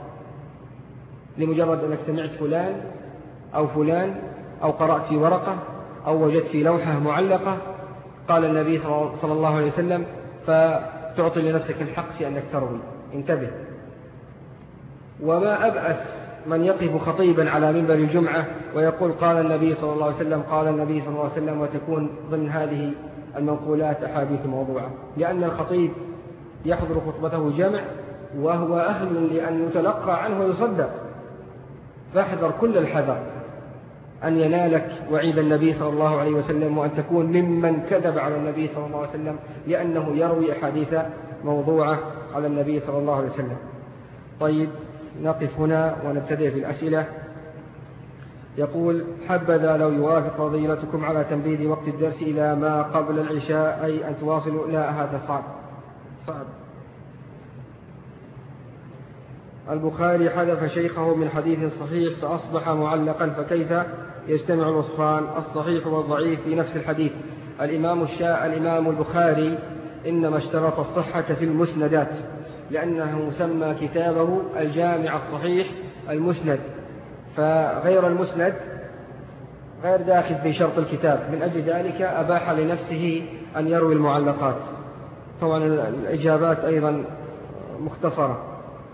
لمجرد أنك سمعت فلان أو فلان أو قرأت في ورقة أو وجدت في لوحة معلقة قال النبي صلى الله عليه وسلم، فتعطي لنفسك الحق في أنك تروي. انتبه. وما أبأس من يقف خطيبا على منبر الجمعة ويقول قال النبي صلى الله عليه وسلم قال النبي صلى الله عليه وسلم، وتكون ضمن هذه المنقولات أحاديث موضوعة، لأن الخطيب يحضر خطبته جمع وهو أهل لأن يتلقى عنه ويصدق، فاحذر كل الحذر أن ينالك وعيد النبي صلى الله عليه وسلم وأن تكون ممن كذب على النبي صلى الله عليه وسلم، لأنه يروي أحاديث موضوعة على النبي صلى الله عليه وسلم. طيب، نقف هنا ونبتدئ بالأسئلة. يقول: حبذا لو يوافق فضيلتكم على تنبيذ وقت الدرس إلى ما قبل العشاء، أي أن تواصلوا. لا، هذا صعب صعب. البخاري حذف شيخه من حديث صحيح فأصبح معلقا، فكيف يجتمع الوصفان الصحيح والضعيف في نفس الحديث؟ الإمام الشاء الإمام البخاري إنما اشترط الصحة في المسندات، لأنه سمى كتابه الجامع الصحيح المسند، فغير المسند غير داخل في شرط الكتاب، من أجل ذلك أباح لنفسه أن يروي المعلقات. طبعا الإجابات أيضا مختصرة.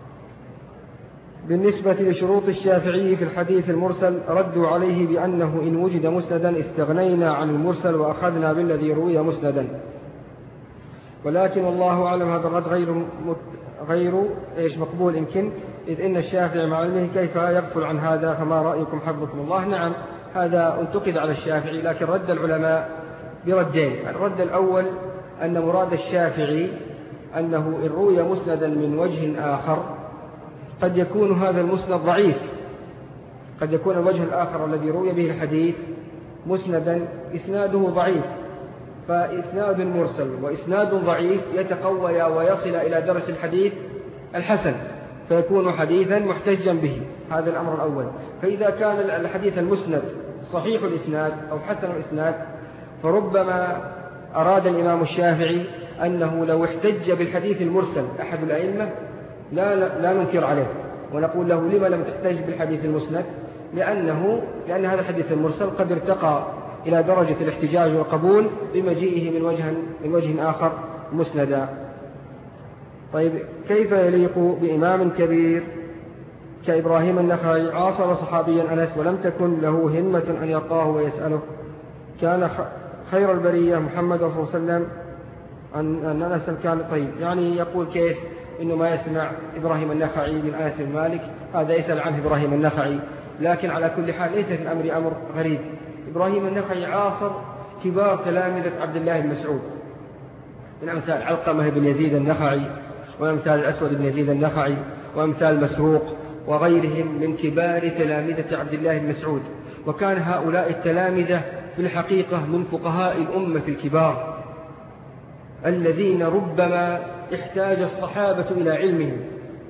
بالنسبة لشروط الشافعي في الحديث المرسل ردوا عليه بأنه إن وجد مسندا استغنينا عن المرسل وأخذنا بالذي روي مسندا، ولكن الله أعلم هذا الرد غير مت... غير إيش مقبول يمكن، إذ إن الشافعي مع علمه كيف يغفل عن هذا، فما رأيكم حفظكم الله؟ نعم، هذا انتقد على الشافعي، لكن رد العلماء بردين. الرد الأول أن مراد الشافعي أنه إن روي مسندا من وجه آخر قد يكون هذا المسند ضعيف، قد يكون الوجه الآخر الذي روي به الحديث مسندا إسناده ضعيف، فإسناد مرسل وإسناد ضعيف يتقوى ويصل إلى درجة الحديث الحسن، فيكون حديثا محتجا به. هذا الأمر الأول. فإذا كان الحديث المسند صحيح الإسناد أو حسن الإسناد، فربما أراد الإمام الشافعي أنه لو احتج بالحديث المرسل أحد الأئمة لا, لا, لا ننكر عليه ونقول له لما لم تحتج بالحديث المسند، لأنه لأن هذا الحديث المرسل قد ارتقى إلى درجة الاحتجاج والقبول بمجيئه من وجه, من وجه آخر مسندا. طيب كيف يليق بإمام كبير كإبراهيم النخعي عاصر صحابيا أنس ولم تكن له همة أن يلقاه ويسأله؟ كان خير البرية محمد صلى الله عليه وسلم أن أنس كان طيب. يعني يقول كيف إنه ما يسمع إبراهيم النخعي من أنس بن مالك، هذا يسأل عنه إبراهيم النخعي. لكن على كل حال ليس في الأمر أمر غريب. إبراهيم النخعي عاصر كبار تلامذة عبد الله بن مسعود من أمثال علقمة بن يزيد النخعي وأمثال الأسود بن يزيد النخعي وأمثال مسروق وغيرهم من كبار تلامذة عبد الله بن مسعود. وكان هؤلاء التلامذة في الحقيقة من فقهاء الأمة الكبار الذين ربما احتاج الصحابة إلى علمهم،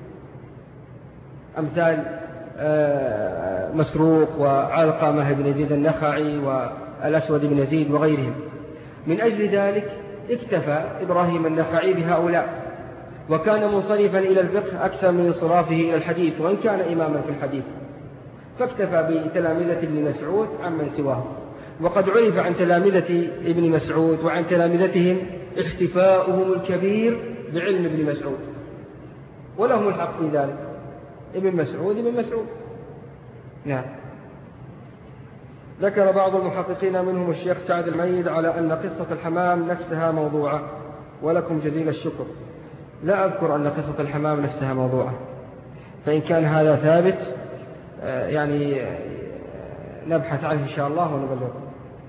أمثال مسروق وعلقمة بن يزيد النخعي والأسود بن يزيد وغيرهم. من أجل ذلك اكتفى إبراهيم النخعي بهؤلاء، وكان منصرفا إلى الفقه أكثر من انصرافه إلى الحديث، وإن كان إماما في الحديث، فاكتفى بتلامذة ابن مسعود عمن سواه. وقد عرف عن تلامذة ابن مسعود وعن تلامذتهم احتفاؤهم الكبير بعلم ابن مسعود، ولهم الحق في ذلك. ابن مسعود ابن مسعود نعم. ذكر بعض المحققين منهم الشيخ سعد الميد على أن قصة الحمام نفسها موضوعة، ولكم جزيل الشكر. لا أذكر أن قصة الحمام نفسها موضوعة، فإن كان هذا ثابت يعني نبحث عنه إن شاء الله ونبلغه.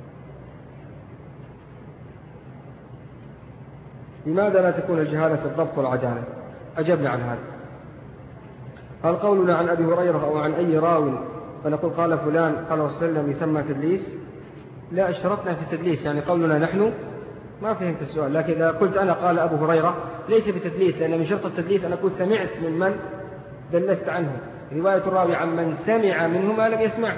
لماذا لا تكون الجهالة في الضبط والعدالة؟ أجبنا عن هذا. هل قولنا عن أبي هريرة أو عن أي راو فنقول قال فلان قال رسول الله وسلم يسمى تدليس؟ لا اشترطنا في التدليس، يعني قولنا نحن ما فهمت السؤال. لكن إذا قلت أنا قال أبو هريرة ليس بتدليس، لأن من شرط التدليس أن أكون سمعت من من دلست عنه. رواية الراوي عن من سمع منه ما لم يسمع.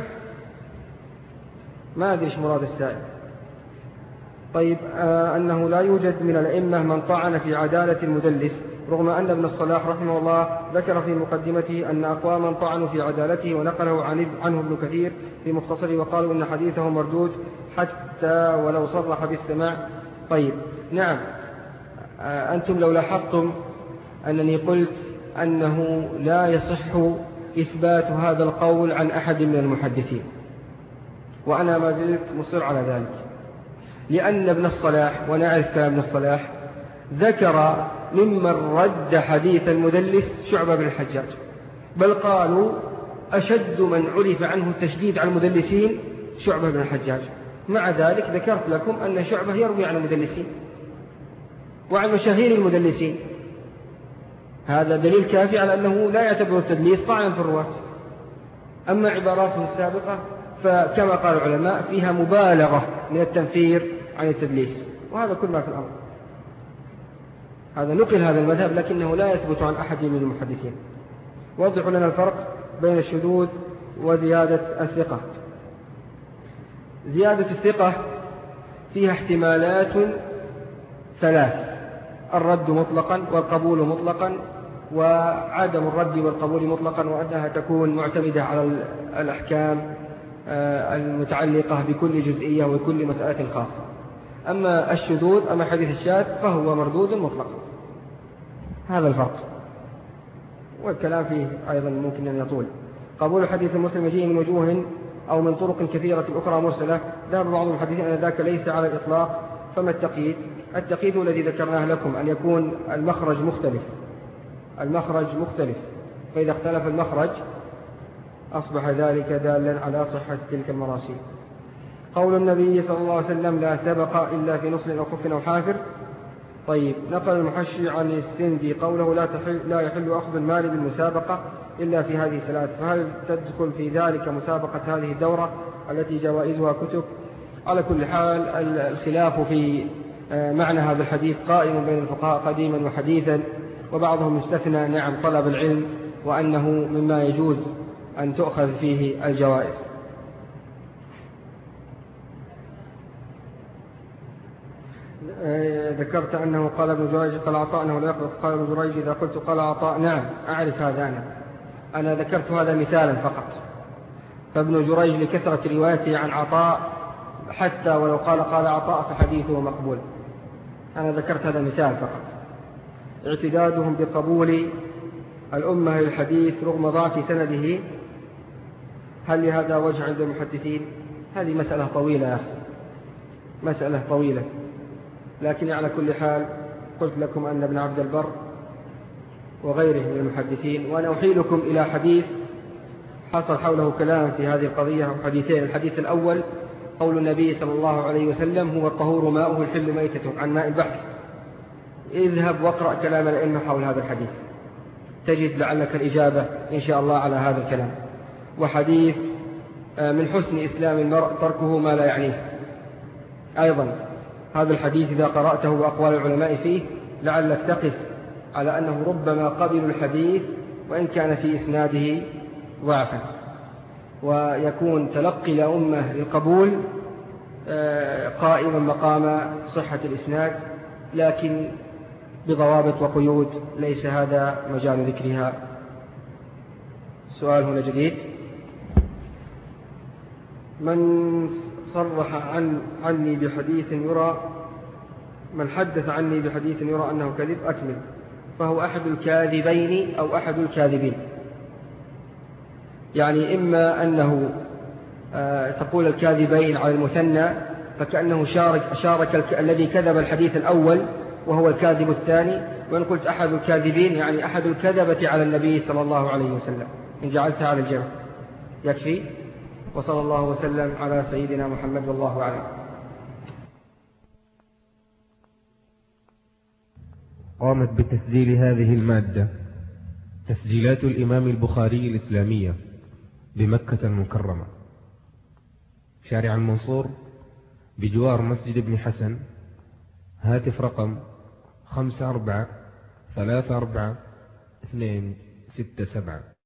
ما أدري إيش مراد السائل. طيب آه أنه لا يوجد من الأئمة من طعن في عدالة المدلس، رغم أن ابن الصلاح رحمه الله ذكر في مقدمته أن أقواما طعنوا في عدالته، ونقله عنه ابن كثير في مختصره وقالوا إن حديثه مردود حتى ولو صرح بالسماع. طيب نعم، آه أنتم لو لاحظتم أنني قلت أنه لا يصح إثبات هذا القول عن أحد من المحدثين، وأنا ما زلت مصر على ذلك، لأن ابن الصلاح ونعرف كلام ابن الصلاح ذكر ممن رد حديث المدلس شعبة بن الحجاج، بل قالوا أشد من عرف عنه التشديد على المدلسين شعبة بن الحجاج. مع ذلك ذكرت لكم أن شعبة يروي عن المدلسين وعن مشاهير المدلسين. هذا دليل كافي على أنه لا يعتبر التدليس طعنا في الرواة. أما عباراته السابقة فكما قال العلماء فيها مبالغة من التنفير عن التدليس، وهذا كل ما في الأمر. هذا نقل هذا المذهب لكنه لا يثبت عن أحد من المحدثين. وضح لنا الفرق بين الشذوذ وزيادة الثقة. زيادة الثقة فيها احتمالات ثلاث: الرد مطلقا والقبول مطلقا وعدم الرد والقبول مطلقا، وأنها تكون معتمدة على الأحكام المتعلقة بكل جزئية وكل مسألة خاصة. أما الشذوذ أما حديث الشاذ فهو مردود مطلقا. هذا الفرق، والكلام فيه أيضا ممكن أن يطول. قبول حديث المسلم يجيء من وجوه أو من طرق كثيرة أخرى مرسلة، ذهب بعض المحدثين أن ذاك ليس على الإطلاق. فما التقييد؟ التقييد الذي ذكرناه لكم أن يكون المخرج مختلف. المخرج مختلف، فإذا اختلف المخرج أصبح ذلك دالا على صحة تلك المراسيل. قول النبي صلى الله عليه وسلم لا سبق إلا في نصل أو خف أو حافر. طيب، نقل المحشي عن السندي قوله لا, تحل لا يحل أخذ المال بالمسابقة إلا في هذه الثلاث، فهل تدخل في ذلك مسابقة هذه الدورة التي جوائزها كتب؟ على كل حال الخلاف في معنى هذا الحديث قائم بين الفقهاء قديما وحديثا، وبعضهم يستثنى نعم طلب العلم وأنه مما يجوز أن تؤخذ فيه الجوائز. ذكرت أنه قال ابن جريج قال عطاء أنه لا يقبل. قال ابن جريج إذا قلت قال عطاء نعم أعرف هذا، أنا أنا ذكرت هذا مثالا فقط. فابن جريج لكثرة روايته عن عطاء حتى ولو قال قال عطاء فحديثه مقبول. أنا ذكرت هذا المثال فقط. اعتدادهم بقبول الأمة للحديث رغم ضعف سنده، هل لهذا وجه عند المحدثين؟ هذه مسألة طويلة يا أخي، مسألة طويلة. لكن على كل حال قلت لكم أن ابن عبد البر وغيره من المحدثين، وأنا أحيلكم إلى حديث حصل حوله كلام في هذه القضية، حديثين. الحديث الأول قول النبي صلى الله عليه وسلم: هو الطهور ماؤه الحل ميتته، عن ماء البحر. اذهب واقرأ كلام الأئمة حول هذا الحديث، تجد لعلك الإجابة إن شاء الله على هذا الكلام. وحديث من حسن إسلام المرء تركه ما لا يعنيه، أيضا هذا الحديث إذا قرأته وأقوال العلماء فيه لعلك تقف على أنه ربما قبل الحديث وإن كان في إسناده ضعفا، ويكون تلقي الأمة للقبول قائما مقام صحة الإسناد، لكن بضوابط وقيود ليس هذا مجال ذكرها. سؤال هنا جديد: من صرح عن عني بحديث يرى من حدث عني بحديث يرى أنه كذب أكمل، فهو أحد الكاذبين أو أحد الكاذبين. يعني إما أنه تقول الكاذبين على المثنى، فكأنه شارك, شارك الذي كذب الحديث الأول وهو الكاذب الثاني، وإن قلت أحد الكاذبين يعني أحد الكذبة على النبي صلى الله عليه وسلم، إن جعلتها على الجمع يكفي. وصلى الله وسلم على سيدنا محمد والله أعلم. قامت بتسجيل هذه المادة تسجيلات الإمام البخاري الإسلامية بمكة المكرمة، شارع المنصور بجوار مسجد ابن حسن. هاتف رقم خمسة أربعة ثلاثة أربعة اثنين ستة سبعة.